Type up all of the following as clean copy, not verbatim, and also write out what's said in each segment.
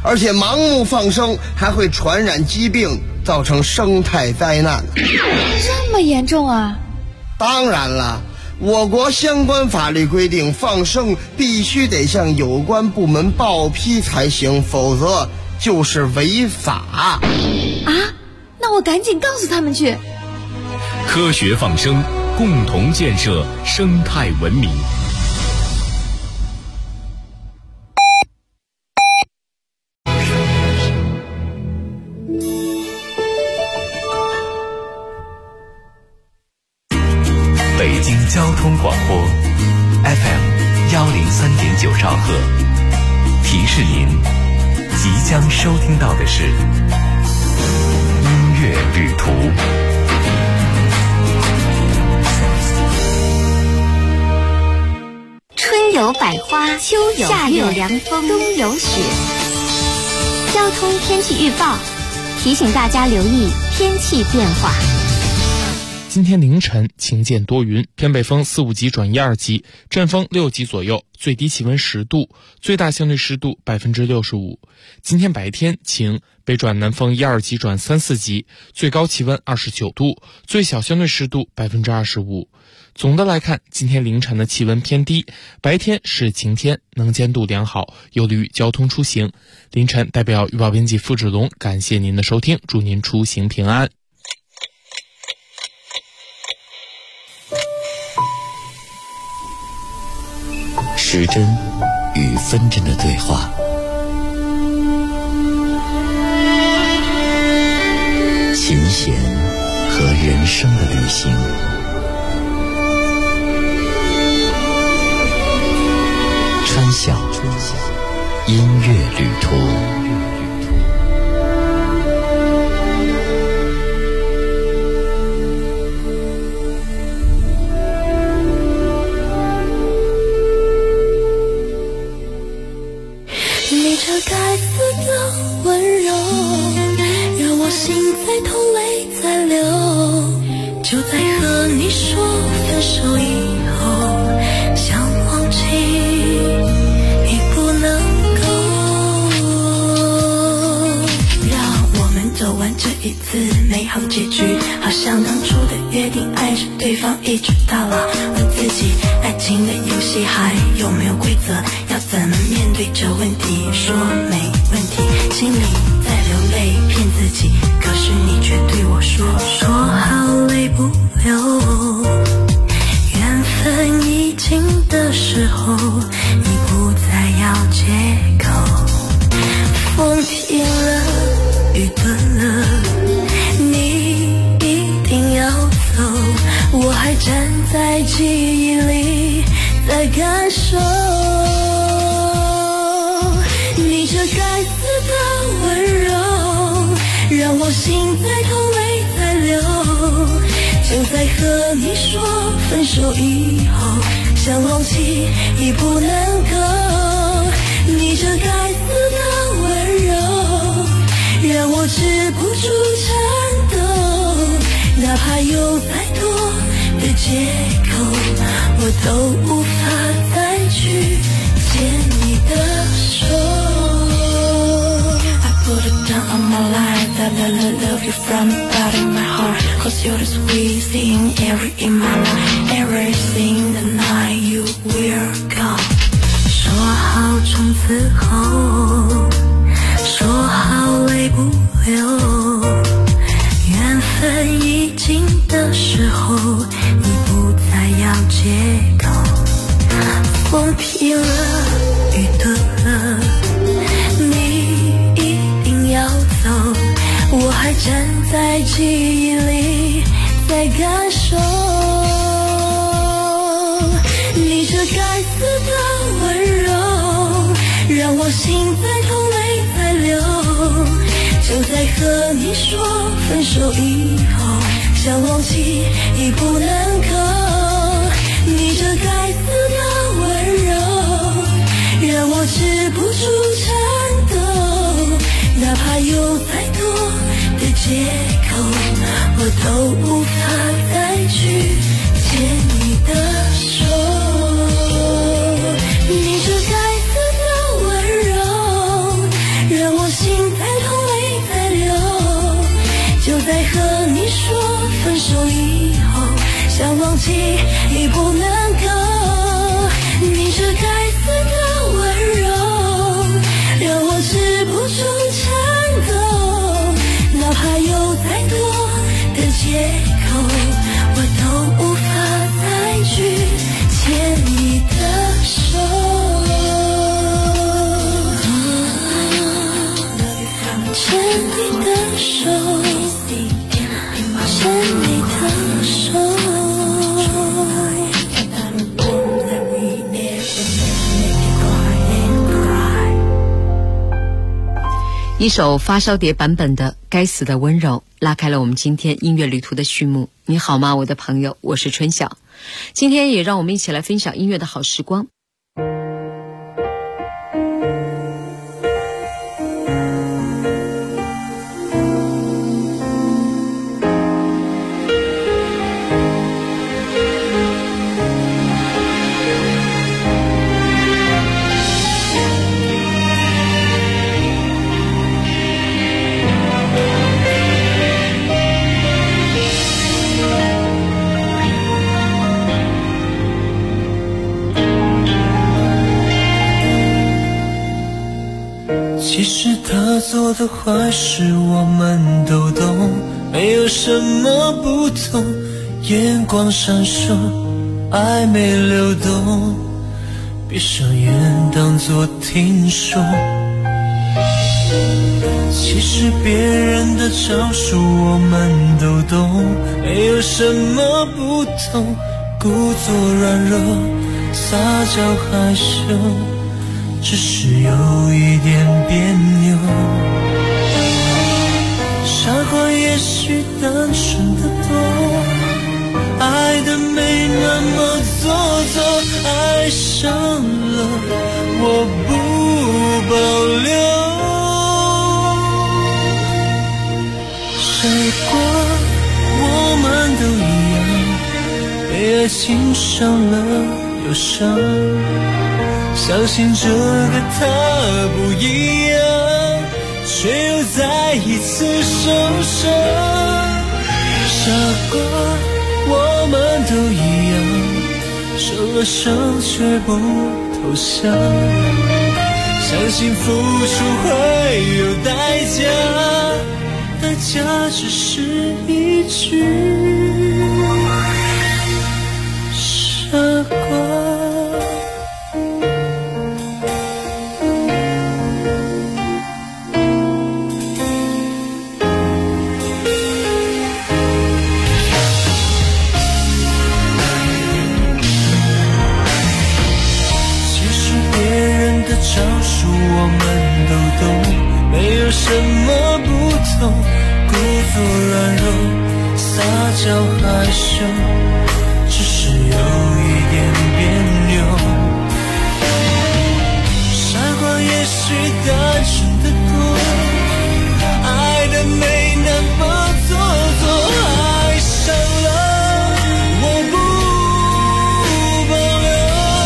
而且盲目放生还会传染疾病，造成生态灾难。 这么严重啊？ 当然了，我国相关法律规定，放生必须得向有关部门报批才行，否则就是违法。 啊？那我赶紧告诉他们去。 科学放生，共同建设生态文明。 北京交通广播 FM103.9兆赫，提示您即将收听到的是音乐旅途。 春有百花，秋有夏有凉风，冬有雪。交通天气预报提醒大家留意天气变化。 今天凌晨晴间多云，偏北风4、5级转1、2级，阵风6级左右，最低气温10度，最大相对湿度65%。今天白天晴，北转南风1、2级转3、4级，最高气温29度，最小相对湿度25%。总的来看，今天凌晨的气温偏低，白天是晴天，能见度良好，有利于交通出行。凌晨代表预报编辑付志龙感谢您的收听，祝您出行平安。 时针与分针的对话，琴弦和人生的旅行，川小音乐旅途。 你这该死的温柔，让我心在痛泪在流。就在和你说分手以后，想忘记已不能够。让我们走完这一次美好结局，好像当初的约定，爱着对方一直到老。问自己，爱情的游戏还有没有规则？要怎么面对这问题？说没问题，心里在流泪骗自己，可是你却对我说好泪不流。缘分已尽的时候，你不再要借口。风停了，雨断了，你一定要走，我还站在记忆里在感受。你这该死的温柔，让我心在痛泪在流。就在和你说分手以后，想忘记已不能够。你这该死的温柔，让我止不住颤抖。哪怕有再多的借口，我都无法再去牵你的手。Put it down on my life, that I love you from the bottom of my heart. Cause you're the sweetest thing ever in my life. Everything the night you will go. 说好从此后，说好泪不流。缘分已尽的时候，你不再要借口。风停了，雨断了，我还站在记忆里在感受。你这该死的温柔，让我心在痛泪在流。就在和你说分手以后，想忘记已不能够。你这该死的温柔，让我止不住颤抖。哪怕有再多的借口，我都无法再去牵你的手。你这该死的温柔，让我放弃已不能够，你这该死的温柔让我止不住颤抖，哪怕有再多的借口，我都无法再去牵你的手，牵你的手，牵你的手。 一首发烧碟版本的《该死的温柔》拉开了我们今天音乐旅途的序幕。你好吗，我的朋友，我是春晓。今天也让我们一起来分享音乐的好时光。 其实他做的坏事我们都懂，没有什么不同，眼光闪烁，暧昧流动，闭上眼当作听说。其实别人的招数我们都懂，没有什么不同，故作软弱，撒娇害羞，只是有一点别扭。傻瓜也许单纯的多，爱的没那么做作，爱上了我不保留。傻瓜，我们都一样，被爱情伤了又伤，相信这个他不一样，却又再一次受伤。傻瓜，我们都一样，受了伤却不投降，相信付出会有代价，代价只是一句傻瓜。招数我们都懂，没有什么不同，故作软弱，撒娇害羞，只是有一点别扭。傻瓜也许单纯的多，爱的没那么做作，爱上了我不保留。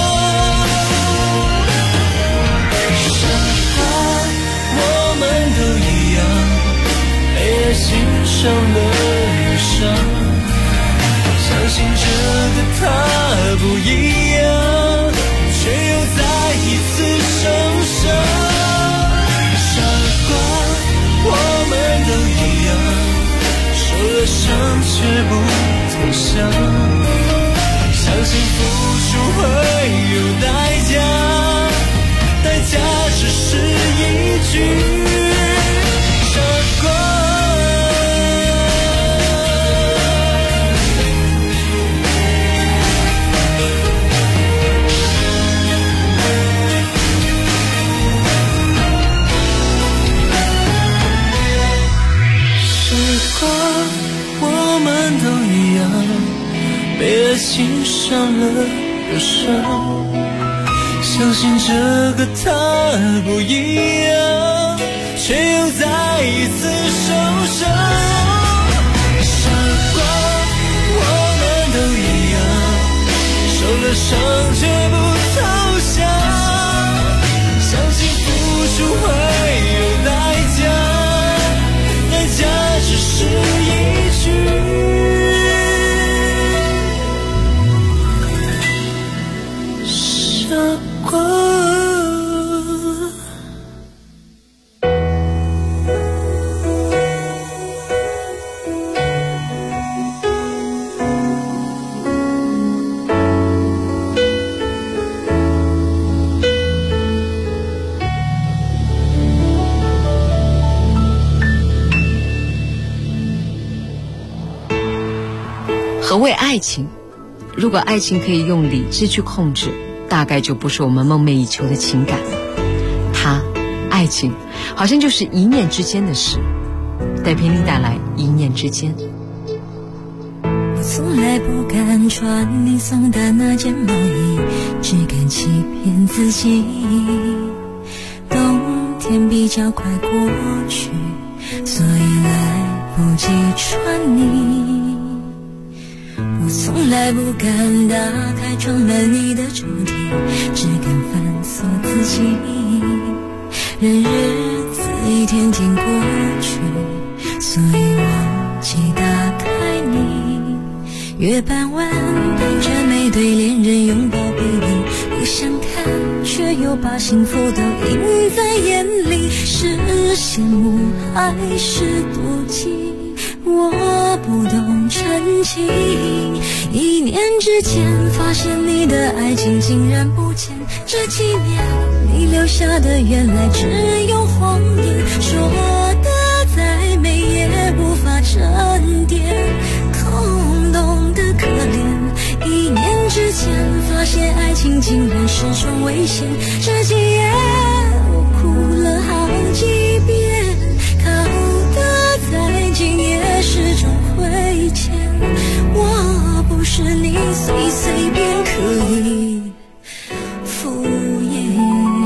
心上了忧伤，相信这个他不一样，却又再一次受伤。傻瓜，我们都一样，受了伤却不投降，相信付出会有代价，代价只是一句傻瓜。我们都一样，被爱情伤了又伤，相信这个他不一样，却又再一次受伤。傻瓜，我们都一样，受了伤却不投降，相信付出会有代价，代价只是一句何谓爱情？如果爱情可以用理智去控制，大概就不是我们梦寐以求的情感。爱情好像就是一念之间的事。戴佩妮带来一念之间。 我从来不敢穿你送的那件毛衣，只敢欺骗自己，冬天比较快过去，所以来不及穿你。我从来不敢打开装满你的抽屉，只敢反锁自己，任日子一天天过去，所以忘记打开你。月半弯伴着每对恋人拥抱背影，不想看却又把幸福都映在眼里，是羡慕还是妒忌，我不懂真情。一念之间发现你的爱情竟然不见，这几年你留下的原来只有谎言，说的再美也无法沉淀，空洞的可怜。一念之间发现爱情竟然是种危险，这几夜我哭了好几遍，靠的再近也是种亏欠，我不是你随便可以敷衍。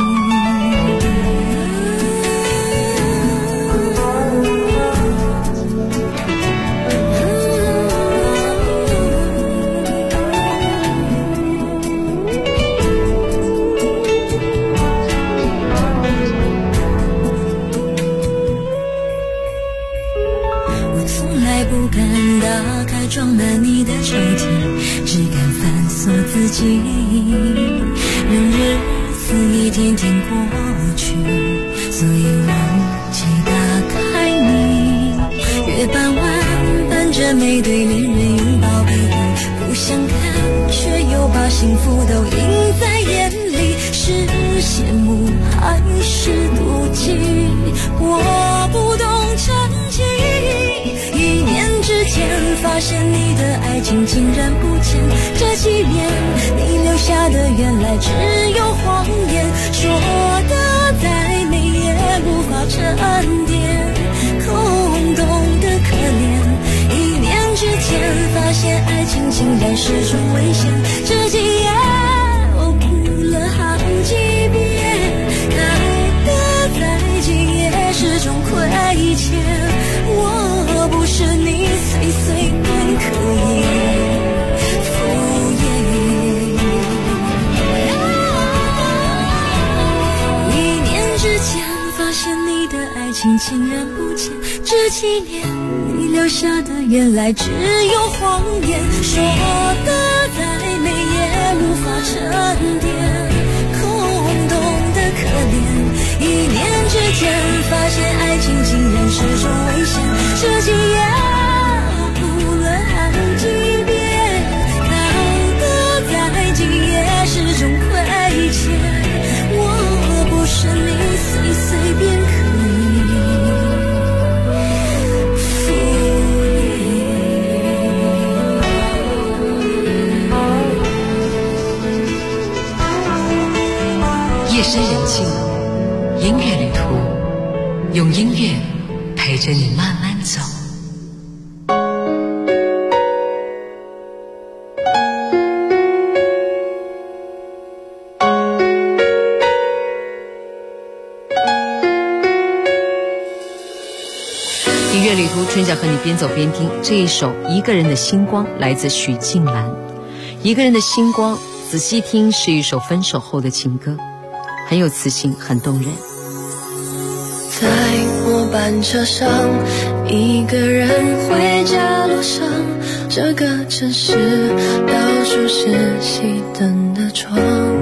装满你的抽屉，只敢反锁自己，任日子一天天过去，所以忘记打开你。月半弯伴着每对恋人拥抱背影，不想看却又把幸福都映在眼里，是羡慕还是妒忌，我不懂真情。一念之间发现你的爱情竟然不见，这几年你留下的原来只有谎言，说的再美也无法沉淀，空洞的可怜。一念之间发现爱情竟然是种危险，这几夜我哭了好几遍，靠的再近也是种亏欠，我不是你随便可以敷衍。一念之间发现你的爱情竟然不见，这几年你留下的原来只有谎言，说的再美也无法沉淀，空洞的可怜。一念之间发现爱情竟然是种危险，这几夜我哭了好几遍，靠的再近也是种亏欠，我不是你随便可以敷衍。夜深人静，音乐旅途，用音乐陪着你慢慢走。音乐旅途，春晓和你边走边听这一首《一个人的星光》，来自许静兰。一个人的星光，仔细听是一首分手后的情歌，很有磁性，很动人。 在末班车上，一个人回家路上，这个城市到处是熄灯的窗，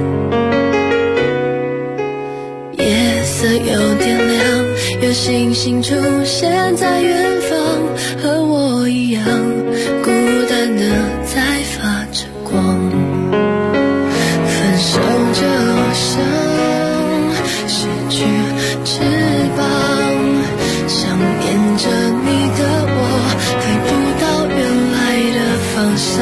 夜色有点亮，有星星出现在远方，和我一样孤单的在发着光，分手就像失去翅膀，想念着你的我，飞不到原来的方向。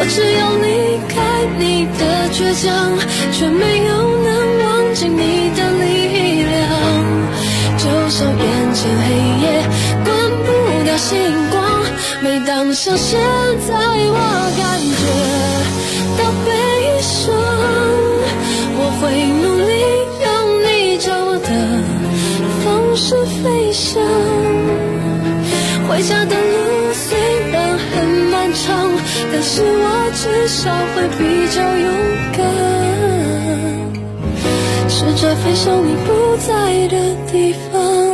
只有离开你的倔强，却没有能忘记你的力量。就像眼前黑夜关不掉星光，每当像现在我感觉到悲伤，我会努力用你教我的方式飞翔。回家的路虽然很漫长，但是我至少会比较勇敢，试着飞向你不在的地方。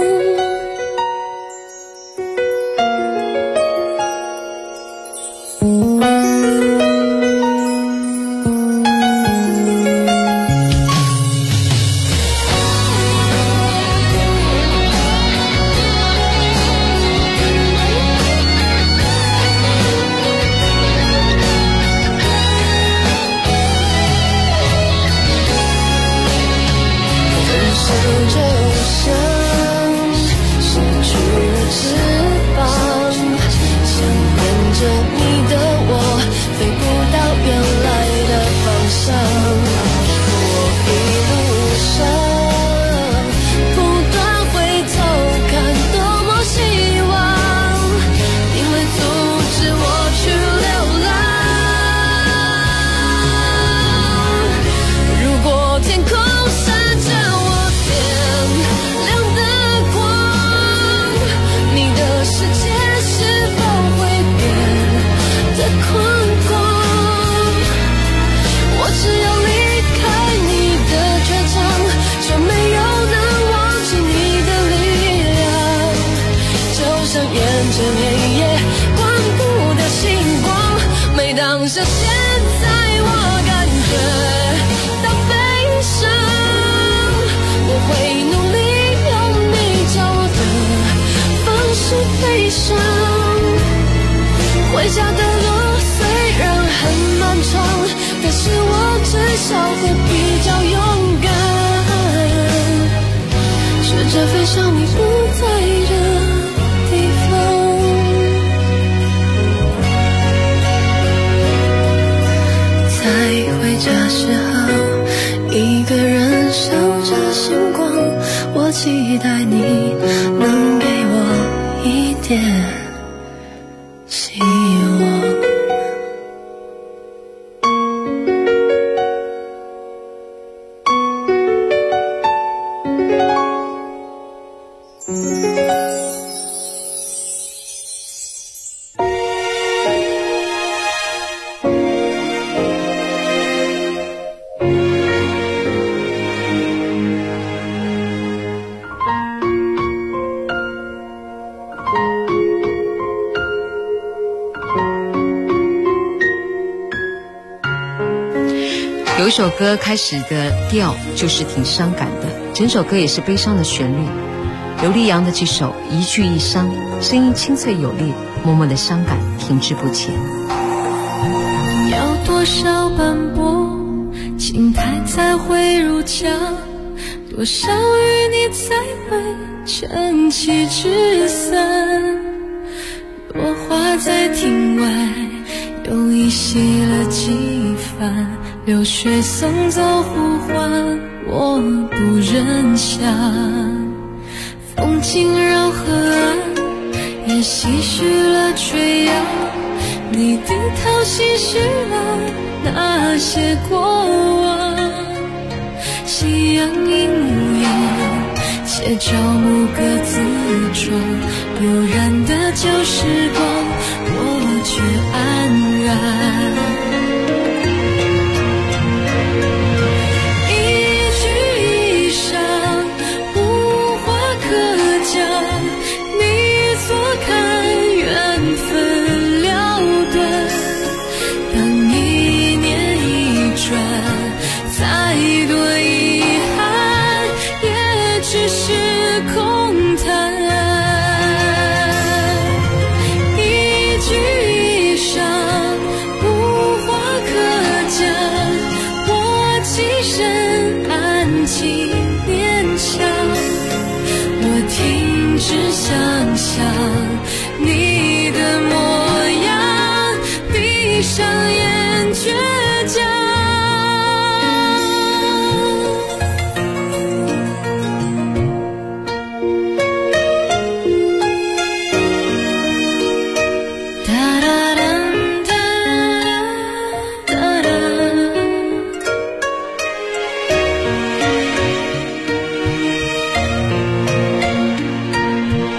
回家的路虽然很漫长，但是我至少会比较勇敢，试着飞向你不在的地方。在回家时候，一个人守着星光，我期待你能给我一点希望。 有一首歌开始的调就是挺伤感的，整首歌也是悲伤的旋律。刘力扬的这首《一句一伤》，声音清脆有力，默默的伤感停滞不前。 要多少斑驳，青苔才会如墙，多少雨你才会撑起纸伞。落花在庭外又遗稀了几番，流水送走呼唤，我不忍想。风轻绕河岸，也唏嘘了垂杨，你低头细叙了那些过往。夕阳映无言，且朝暮各自闯，悠然的旧时光，我却安然。再多遗憾，也只是空谈。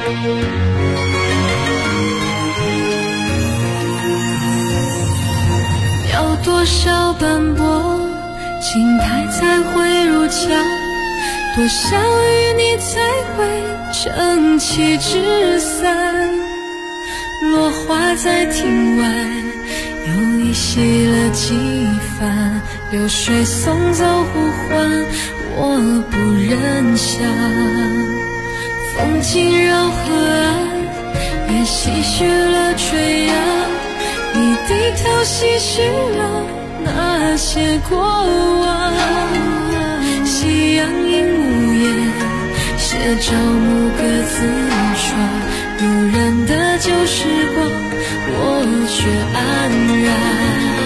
要多少斑驳，青苔才会如墙，多少雨你才会撑起纸伞，落花在庭外又遗稀了几番，流水送走呼唤，我不忍想。风轻绕河岸，也唏嘘了垂杨，你低头唏嘘了那些过往。夕阳映屋檐，写着某个字窗，悠然的旧时光，我却安然。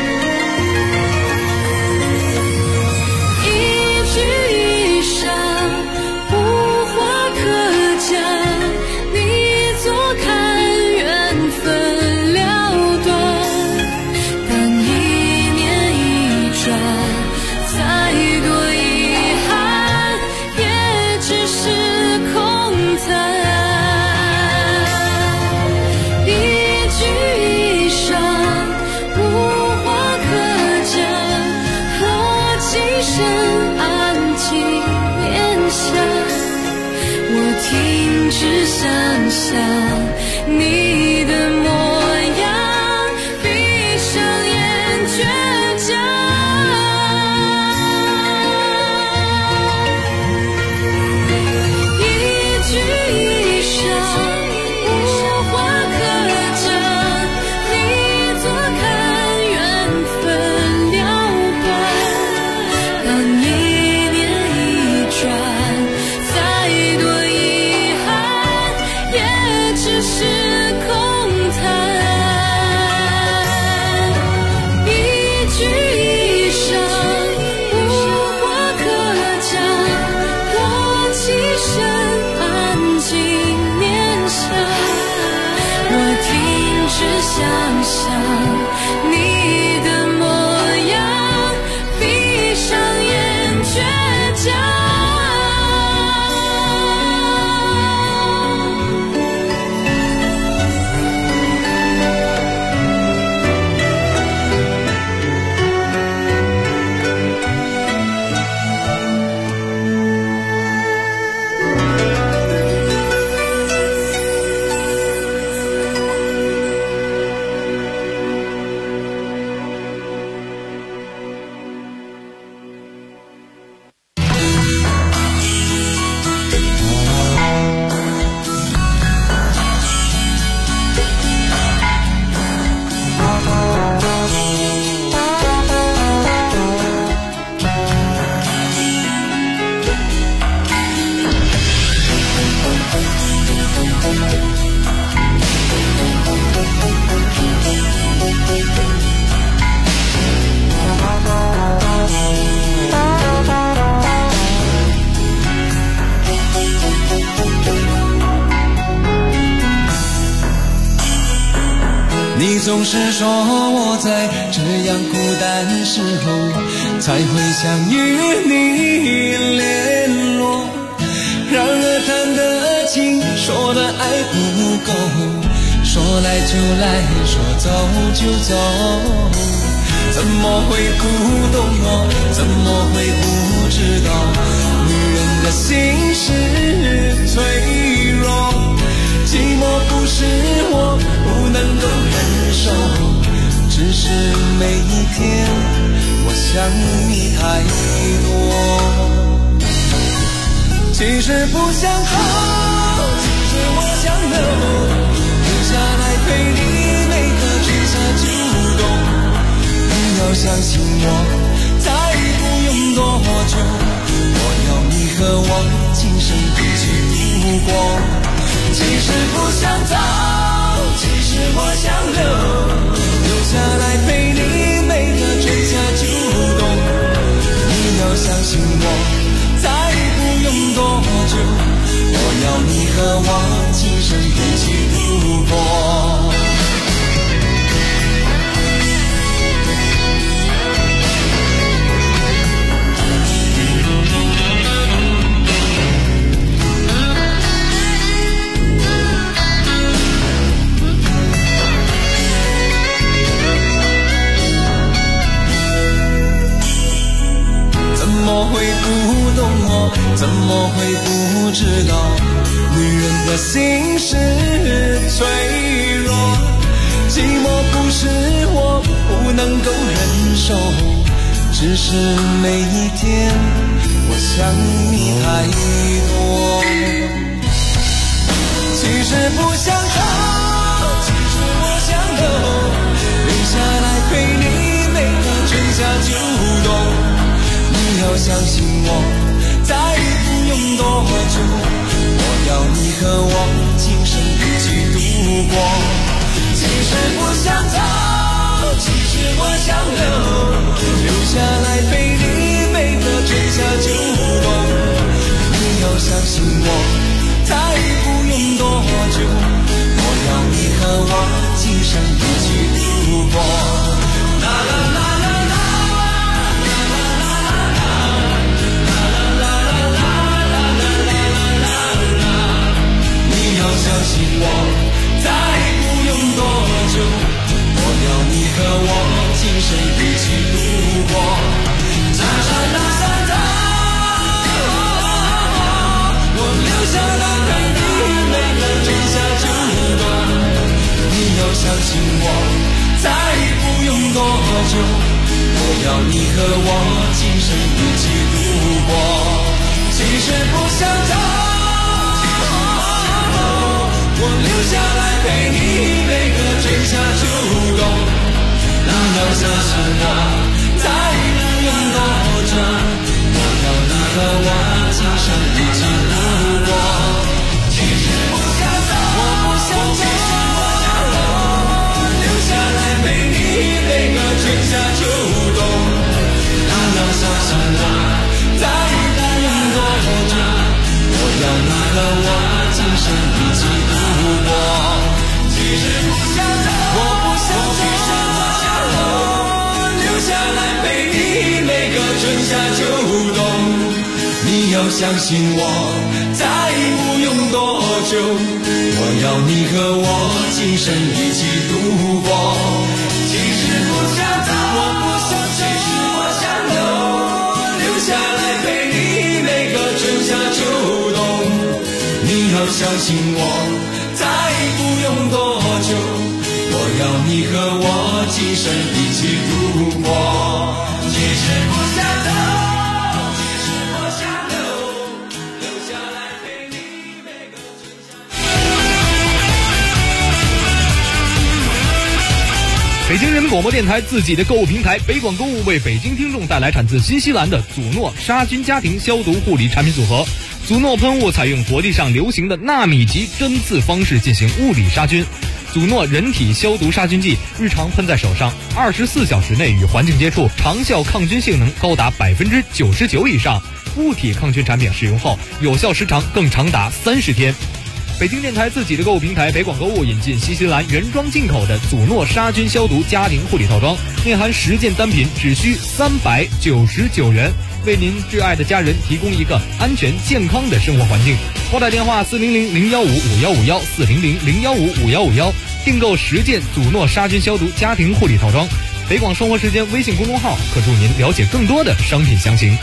一句一晌，无话可讲，你坐看缘分了断，但一念一转，再多遗憾也只是空谈。一句一晌，无话可讲，和几声安静念想，我停止想象你的模样，闭上眼倔强。一句一晌，无话可讲，你坐看缘分了断，当一念一转，再多遗憾也只是空谈。一句一晌，无话可讲，我起身安静念想，我停止想象你的模样，闭上眼倔强。 你总是说我在这样孤单时候才会想与你联络，然而谈的情，说的爱不够，说来就来，说走就走，怎么会不懂我，怎么会不知道女人的心是脆弱，寂寞不是我不能够忍受，只是每一天我想你太多。其实不想走，其实我想留下来陪你每个春夏秋冬。你要相信我，再不用多久，我要你和我今生一起度过。其实不想走，其实我想留下来陪你每个春夏秋冬。你要相信我，再不用多久，我要你和我么会不知道女人的心是脆弱？寂寞不是我不能够忍受，只是每一天我想你太多。其实不想走，其实我想留下来陪你每个春夏秋冬。你要相信我，再不用多久，我要你和我今生一起度过。其实不想走，其实我想留下来陪你每个春夏秋冬。你要相信我，再不用多久，我要你和我今生一起度过。啦啦啦啦啦，啦啦啦啦啦，啦啦啦啦啦啦。你要相信我，再不用多久，我要你和我今生一起度过。啦啦啦啦啦，我留下来陪你每个春夏秋冬。你要相信我，再不用多久，我要你和我今生一起度过。其实不想走，我留下来陪你每个春夏秋冬。你要相信我，再不用多久，我要你和我今生一起度过。其实不想走，我不想走，我想留下来陪你每个春夏秋冬。你要相信我，再不用多久，我要你和我今生一起度过。其实不想走，我不想走，我想留下来陪你每个春夏秋冬。你要相信我，再不用多久，我要你和我今生一起度过。其实不想走，我不想走，其实我想留下来陪你每个春夏秋冬。你要相信我，再不用多久，我要你和我今生一起度过。其实不想走，其实我想留下来陪你每个春夏。 北京人民广播电台自己的购物平台北广购物为北京听众带来产自新西兰的祖诺杀菌家庭消毒护理产品组合。祖诺喷雾采用国际上流行的纳米级针刺方式进行物理杀菌。祖诺人体消毒杀菌剂日常喷在手上，24小时内与环境接触，长效抗菌性能高达99%以上。物体抗菌产品使用后，有效时长更长达30天。北京电台自己的购物平台北广购物引进新西兰原装进口的祖诺杀菌消毒家庭护理套装，内含10件单品，只需399元，为您挚爱的家人提供一个安全健康的生活环境。拨打电话400-015-5151 400-015-5151，订购10件祖诺杀菌消毒家庭护理套装。北广生活时间微信公众号可助您了解更多的商品详情。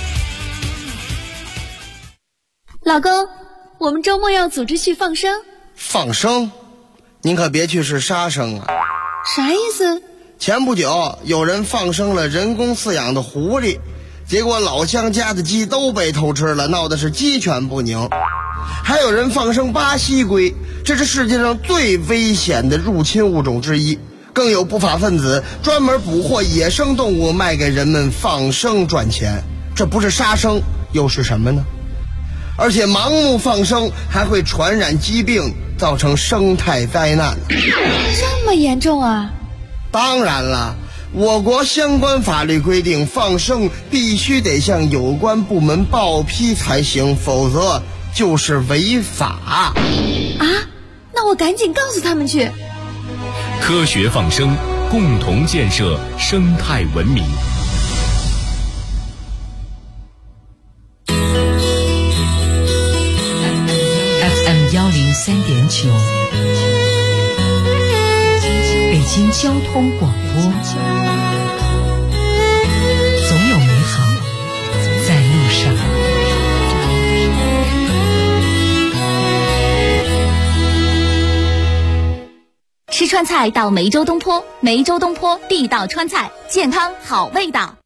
老公，我们周末要组织去放生。 放生？您可别去是杀生啊！ 啥意思？ 前不久有人放生了人工饲养的狐狸，结果老乡家的鸡都被偷吃了，闹的是鸡犬不宁。还有人放生巴西龟，这是世界上最危险的入侵物种之一。更有不法分子专门捕获野生动物卖给人们放生赚钱，这不是杀生又是什么呢？而且盲目放生还会传染疾病，造成生态灾难。 这么严重啊？ 当然了，我国相关法律规定，放生必须得向有关部门报批才行，否则就是违法。 啊？那我赶紧告诉他们去。 科学放生，共同建设生态文明。 103.9，北京交通广播，总有美好在路上。 吃川菜到梅州东坡，梅州东坡地道川菜，健康好味道。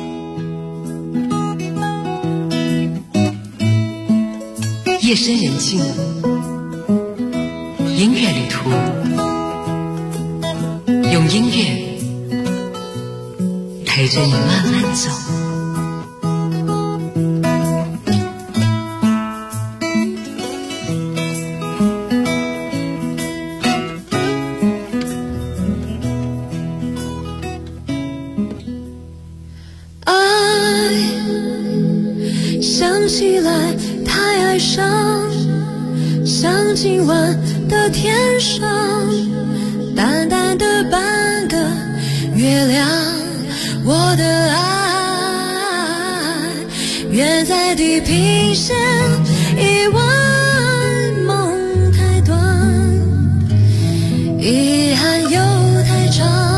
夜深人静，音乐旅途，用音乐陪着你慢慢走。 想起来太哀伤，像今晚的天上淡淡的半个月亮，我的爱远在地平线，一万梦太短，遗憾又太长。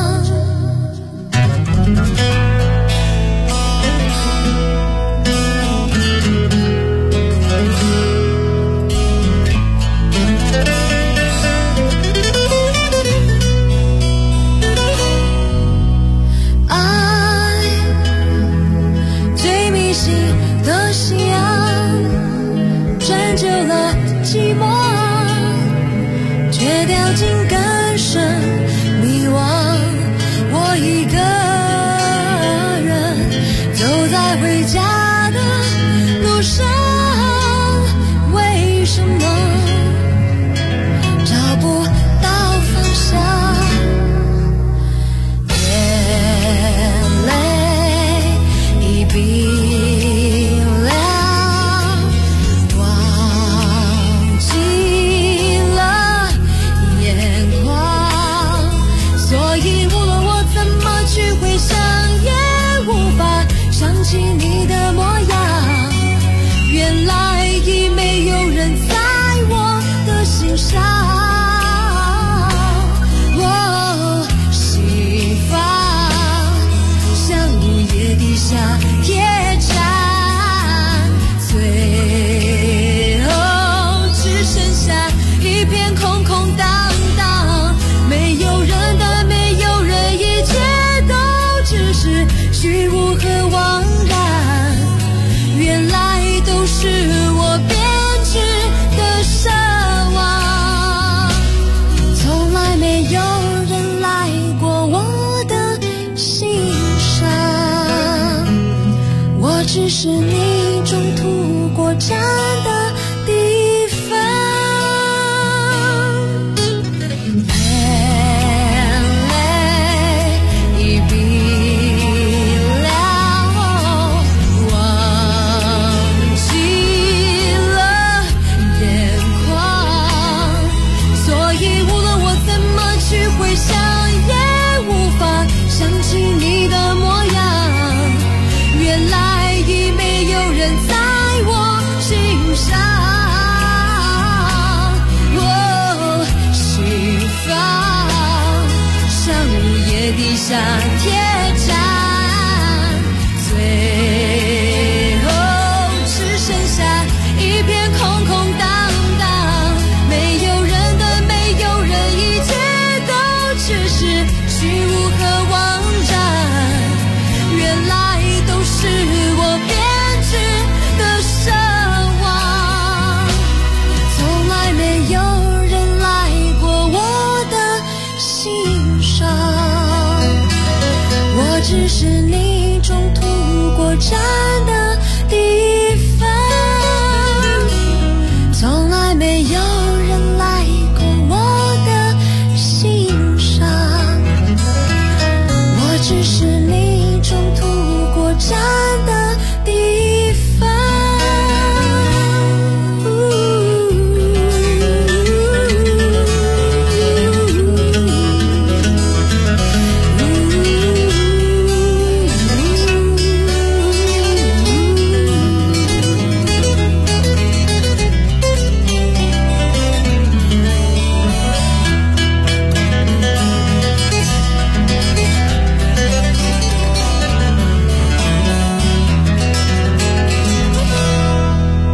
只是你中途过站的地方，眼泪已冰了，忘记了眼眶，所以无论我怎么去回想，也无法想起你的模样。原来在我心上，心房像午夜地下铁站，最后只剩下一片空空荡荡，没有人的没有人，一切都只是虚无和妄然，原来都是我的奢望，从来没有人来过我的心上，我只是你中途过站的地方，从来没有人来过我的心上，我只是你中途过站的地方。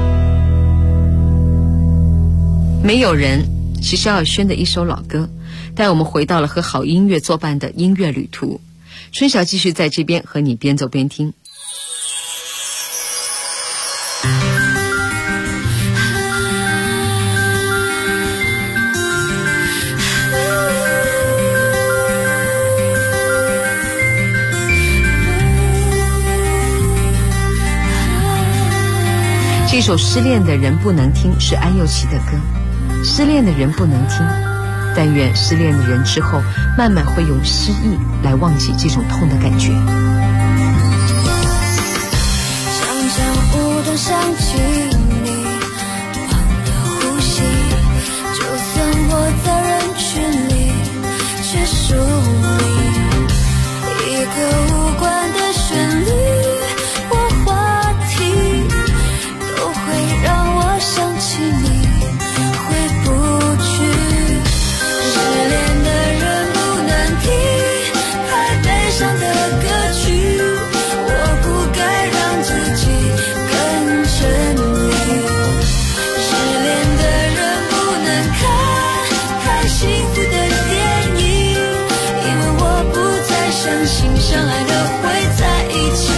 没有人是萧亚轩的一首老歌， 带我们回到了和好音乐作伴的音乐旅途。春晓继续在这边和你边走边听。这首失恋的人不能听是安又琪的歌，失恋的人不能听，但愿失恋的人之后慢慢会用失忆来忘记这种痛的感觉。 常常无端想起你，忘了呼吸，就算我在人群里却疏离，一个无关的旋律或话题都会让我想起你，回不去。失恋的人不能听太悲伤的歌曲，我不该让自己更沉迷。失恋的人不能看太幸福的电影，因为我不再相信相爱的会在一起。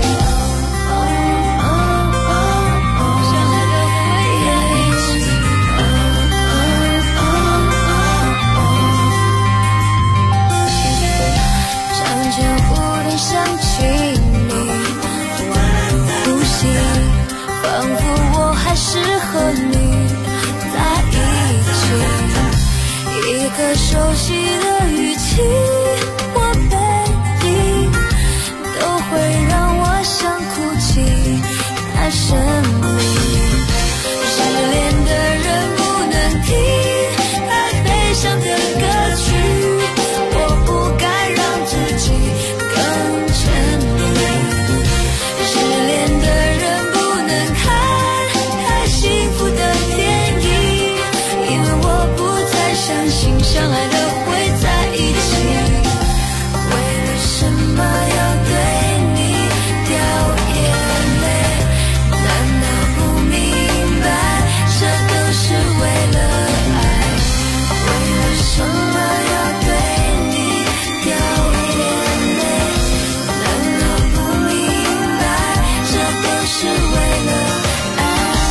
想起你，呼吸，仿佛我还是和你在一起，一个熟悉的语气或背影都会让我想哭泣，太神秘。失恋的人不能听太悲伤的歌曲，我不该让自己更沉迷。失恋的人不能看太幸福的电影，因为我不再相信相爱的会在一起。为了什么要对你掉眼泪？难道不明白这都是为了爱？为了什么要对你掉眼泪？难道不明白这都是为了爱？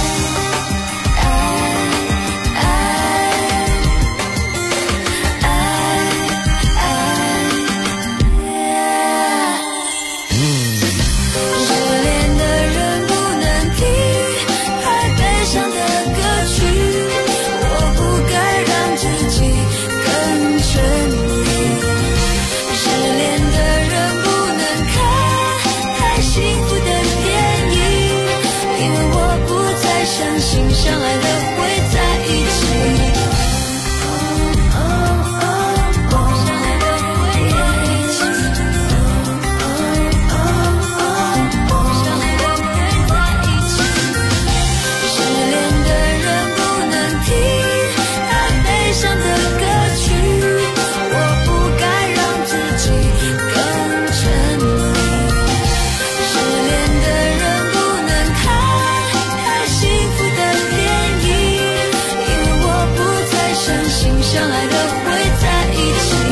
失恋的人不能听太悲伤的歌曲，我不该让自己更沉迷。失恋的人不能看太幸福的电影，因为我不再相信相爱的会在一起。失恋的人不能听太悲伤的歌曲，我不该让自己更沉迷。失恋的人不能看太幸福的电影，因为我不再相信相爱的会在一起。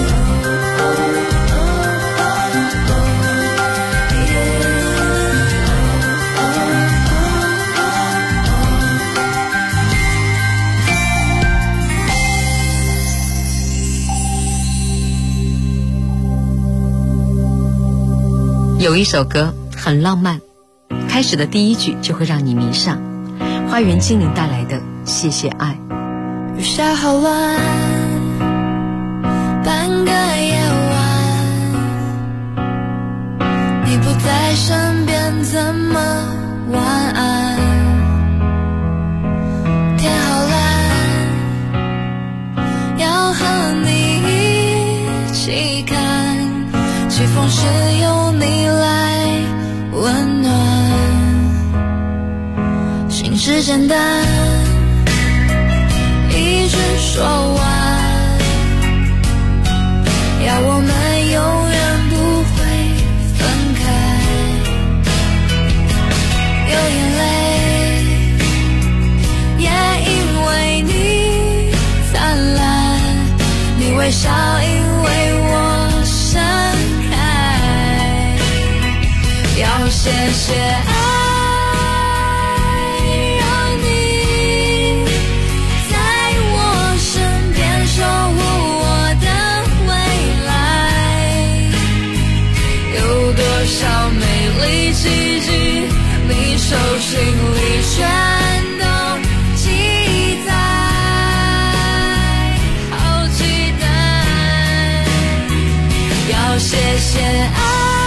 有一首歌很浪漫，开始的第一句就会让你迷上。花园精灵带来的《谢谢爱》。 雨下好晚，半个夜晚，你不在身边怎么晚安？天好蓝，要和你一起看，起风时有你来温暖，心事简单，一句说完，要我们永远不会分开。有眼泪，也因为你灿烂，你谢爱，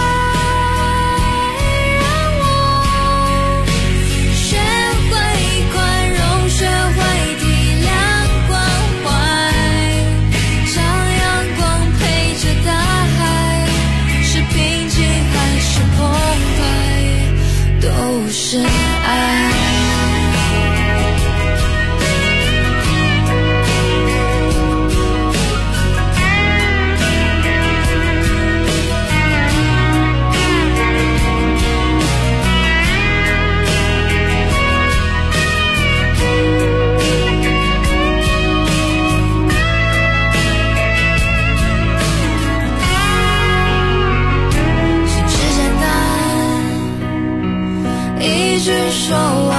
让我学会宽容，学会体谅关怀，像阳光陪着大海，是平静还是澎湃，都是爱。说完，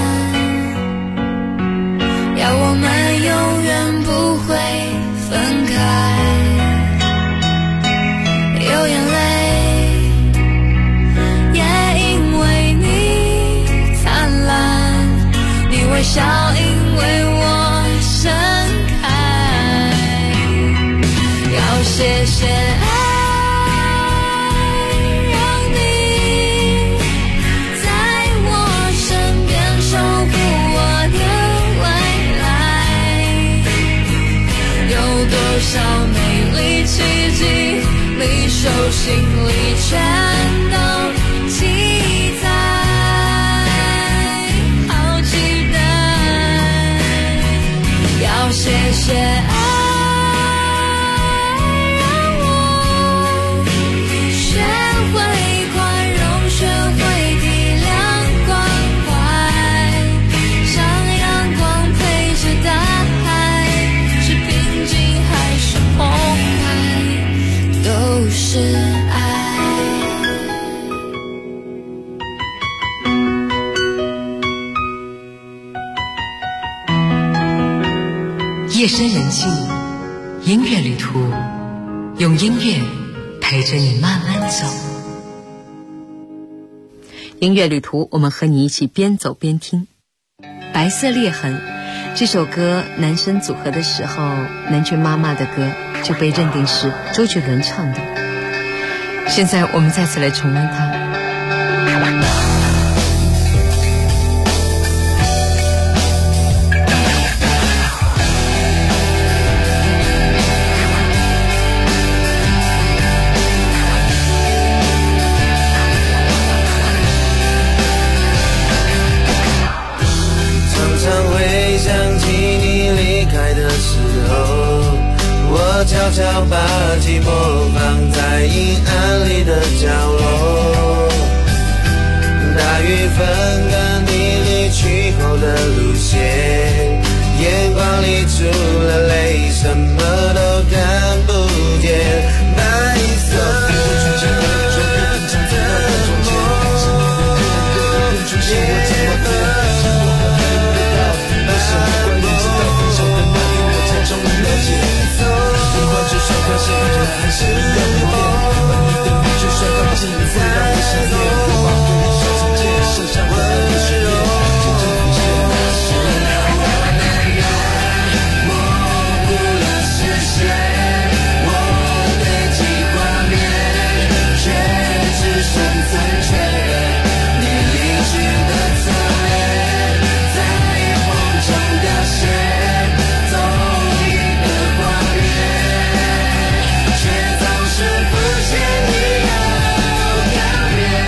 要我们永远不会分开。有眼泪，也因为你灿烂，你微笑因为我盛开。要谢谢爱。多少美丽奇迹里，手心里全都记载，好期待。要谢谢爱，让我学会宽容，学会体谅关怀，像阳光陪着大海，是平静还是澎湃，都是爱。 夜深人静，音乐旅途，用音乐陪着你慢慢走。音乐旅途，我们和你一起边走边听。白色裂痕这首歌男生组合的时候，南拳妈妈的歌就被认定是周杰伦唱的。现在我们再次来重温它。 悄悄把寂寞放在阴暗里的角落，大雨分割你离去后的路线，眼光里除了泪什么都看不见，白色的还是一样的变，而你的你就算靠近，会让我想念。往回收成界，剩下我的历史面，渐渐浮现。模糊了视线，我堆积画面，却只剩残缺。你离去的侧脸，在梦中凋谢，走一个画面。却总是浮现你要改变。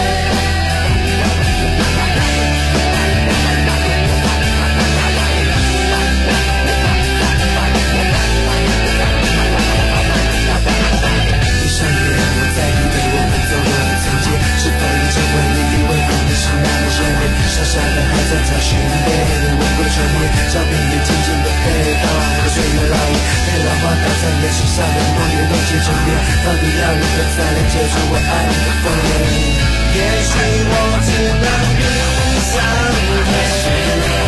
闭上眼，我在以为我们走过的曾经，是否已成为你以为我们是那么眷恋？傻傻的还在找寻被人问过全面，照片也渐渐的被淡忘和岁月烙印，被老花打在脸上的梦也都结成冰，到底要如何才能解除我爱你的封印？也许我只能闭上眼。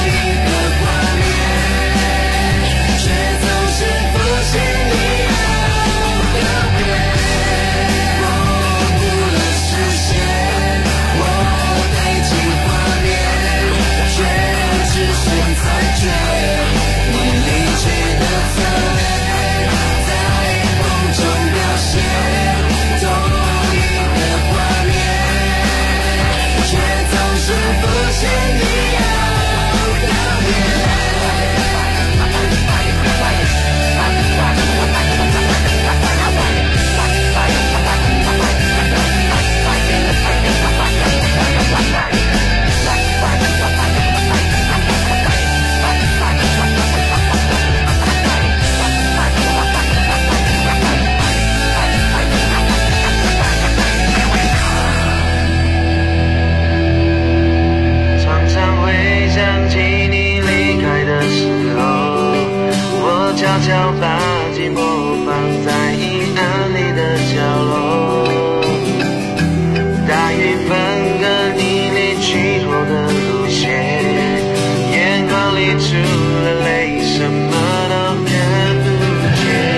却总是浮现你要要把寂寞放在阴暗里的角落，大雨分割你离去后的路线，眼眶里除了泪什么都看不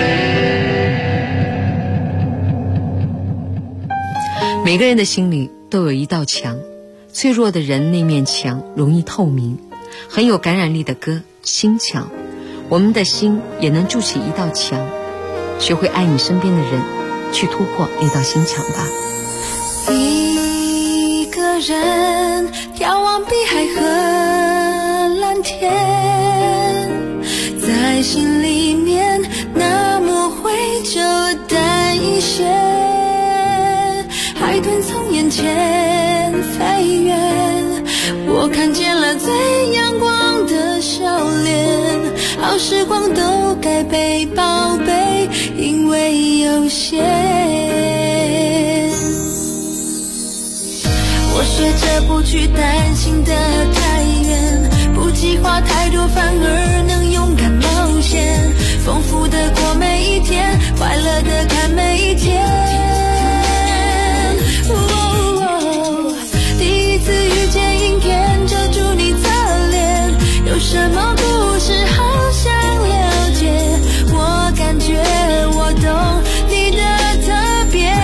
见。 每个人的心里都有一道墙，脆弱的人那面墙容易透明，很有感染力的歌心墙，我们的心也能筑起一道墙，学会爱你身边的人，去突破那道心墙吧。 一个人眺望碧海和蓝天，在心里面那抹灰就淡一些，海豚从眼前飞远，我看见了最阳光的笑脸，好时光都该被宝贝，因为有限。我学着不去担心的太远，不计划太多，反而能勇敢冒险，丰富的过每一天，快乐的看每一天。第一次遇见阴天，遮住你侧脸，有什么故事好想了解，我感觉我懂你的特别，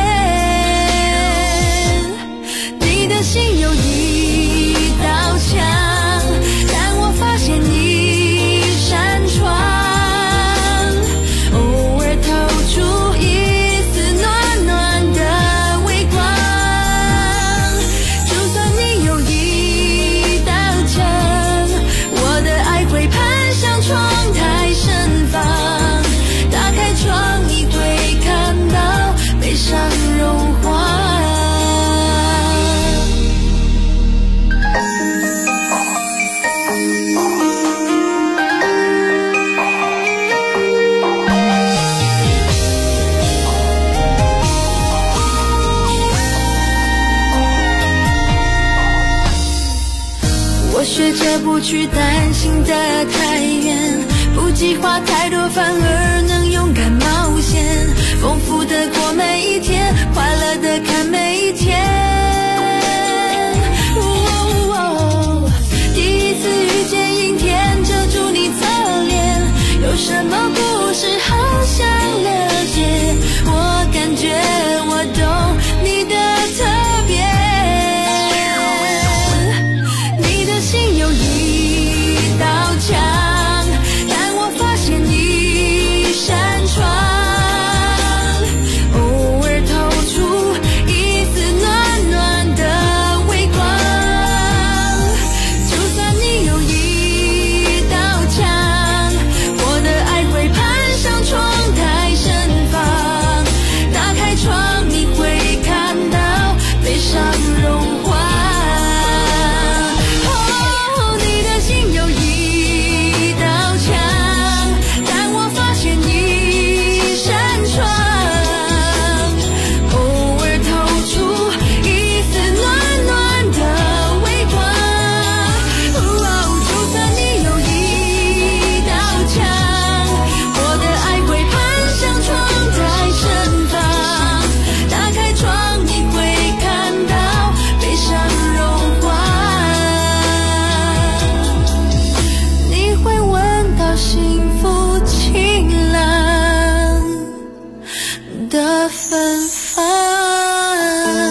你的心有一道墙，但我发现一扇窗，偶尔透出一丝暖暖的微光，就算你有一道墙，我的爱会攀上窗台盛放，打开窗你会看到悲伤融化。我学着不去担心的太远，不计划太多，反而能勇敢冒险，丰富的过每一天，快乐的看每一天。第一次遇见阴天，遮住你侧脸，有什么故事好想了解，我感觉我懂你的特别，你的心有一道墙，但我发现一扇窗，偶尔透出一丝暖暖的微光，就算你有一道墙，我的爱会攀上窗台盛放，打开窗你会看到悲伤融化。你的心有一道墙，但我发现一扇窗，偶尔透出一丝暖暖的微光，就算你有一道墙，我的爱会攀上窗台盛放，打开窗你会看到悲伤融化，你会闻到幸福晴朗的芬芳。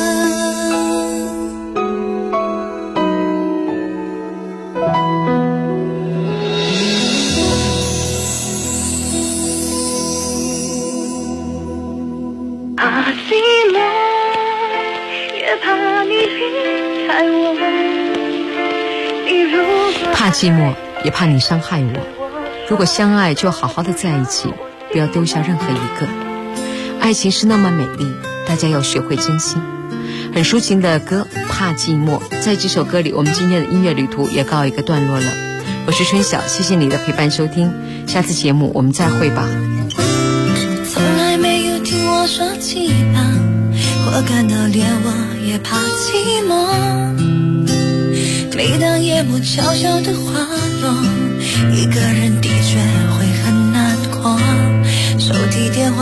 怕寂寞，也怕你离开我，你如果怕寂寞，也怕你伤害我。如果相爱，就好好的在一起，不要丢下任何一个。爱情是那么美丽，大家要学会珍惜。很抒情的歌《怕寂寞》，在这首歌里，我们今天的音乐旅途也告一个段落了。我是春晓，谢谢你的陪伴收听，下次节目我们再会吧。 从来没有听我说期盼，或感到连我也怕寂寞。每当夜幕悄悄的滑落，一个人的确会很难过。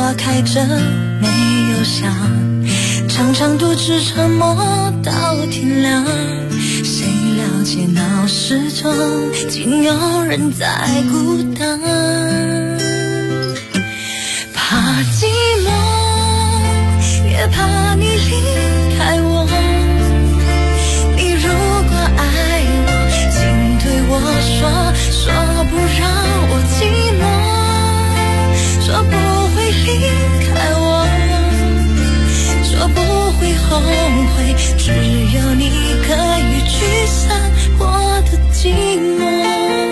花开着没有响，常常独自沉默到天亮。谁了解闹市中竟有人在孤单，怕寂寞也怕你离开我。你如果爱我，请对我说不让我寂寞，说不会离开我，说不会后悔，只有你可以驱散我的寂寞。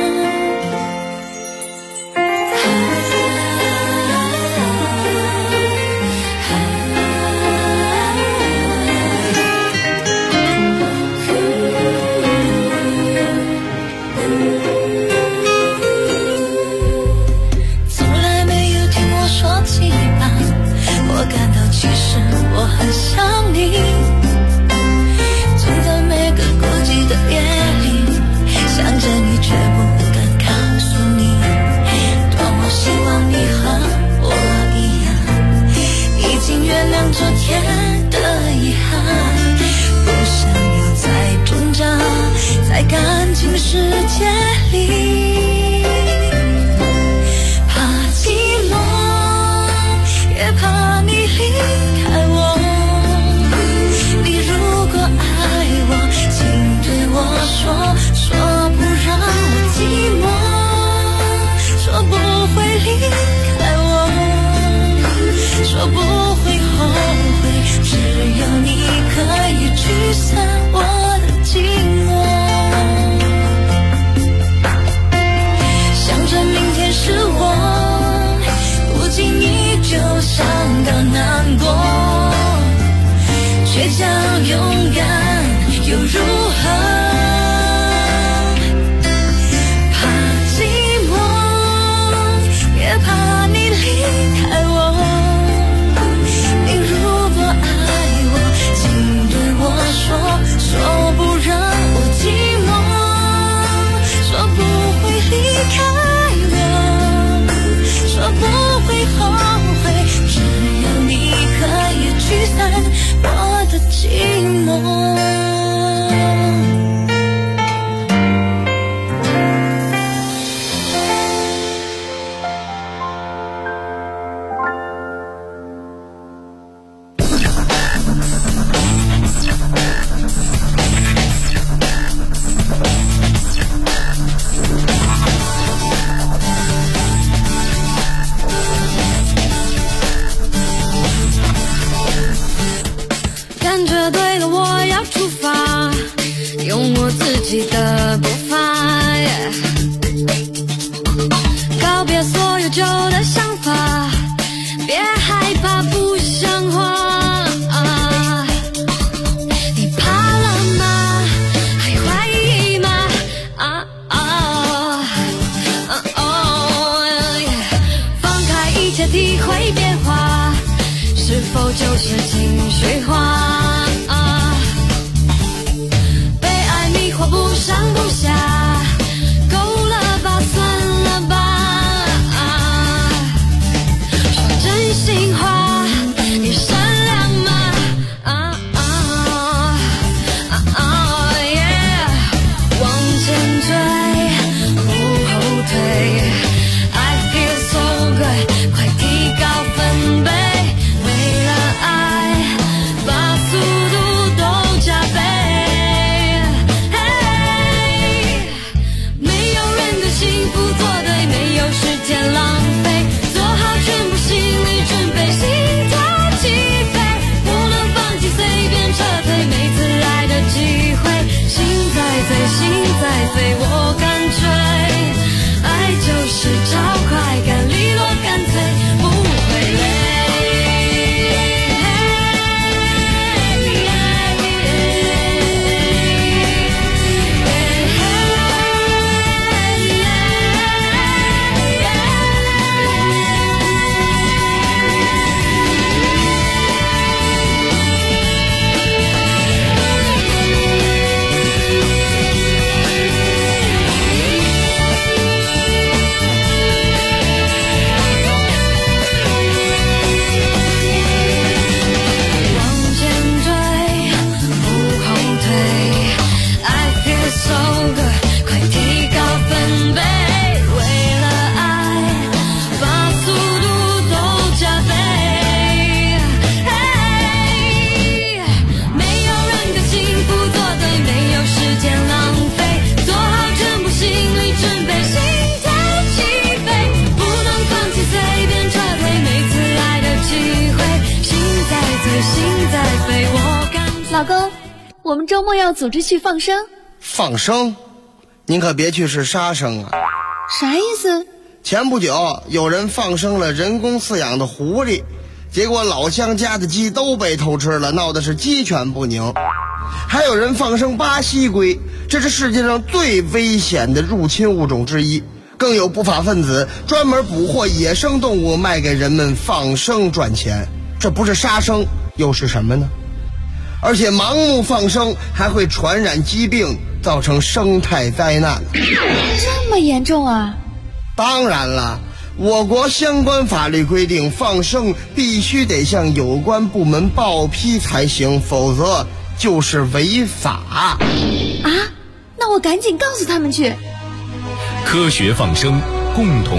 我感到其实我很想你，就在每个孤寂的夜里，想着你却不敢告诉你，多么希望你和我一样，已经原谅昨天的遗憾，不想要再挣扎在感情世界里，怕寂寞也怕你离开我。你如果爱我，请对我说不让我寂寞，说不会离开我，说不会后悔，只有你可以驱散我的寂寞。想着明天是我不经意就伤到难过，倔强勇敢又如何？怕寂寞也怕你离开我。你如果爱我，请对我说不让我寂寞，说不会离开我，说不会后悔，只有你可以驱散我的寂寞。感觉对了，我要出发，用我自己的步伐，告别所有旧的想法，别害怕不像话。你怕了吗？还怀疑吗？放开一切，体会变化，是否就是情绪化？被爱迷惑不上不下，够了吧，算了吧。说真心话，你善良吗？往前追，不后退。I feel so good， 快提高分贝。为了爱，把我们周末要组织去放生。 放生？您可别去是杀生啊！ 啥意思？ 前不久有人放生了人工饲养的狐狸，结果老乡家的鸡都被偷吃了，闹的是鸡犬不宁。还有人放生巴西龟，这是世界上最危险的入侵物种之一。更有不法分子专门捕获野生动物卖给人们放生赚钱，这不是杀生又是什么呢？而且盲目放生还会传染疾病，造成生态灾难。 这么严重啊？ 当然了，我国相关法律规定，放生必须得向有关部门报批才行，否则就是违法。 啊？那我赶紧告诉他们去。 科学放生，共同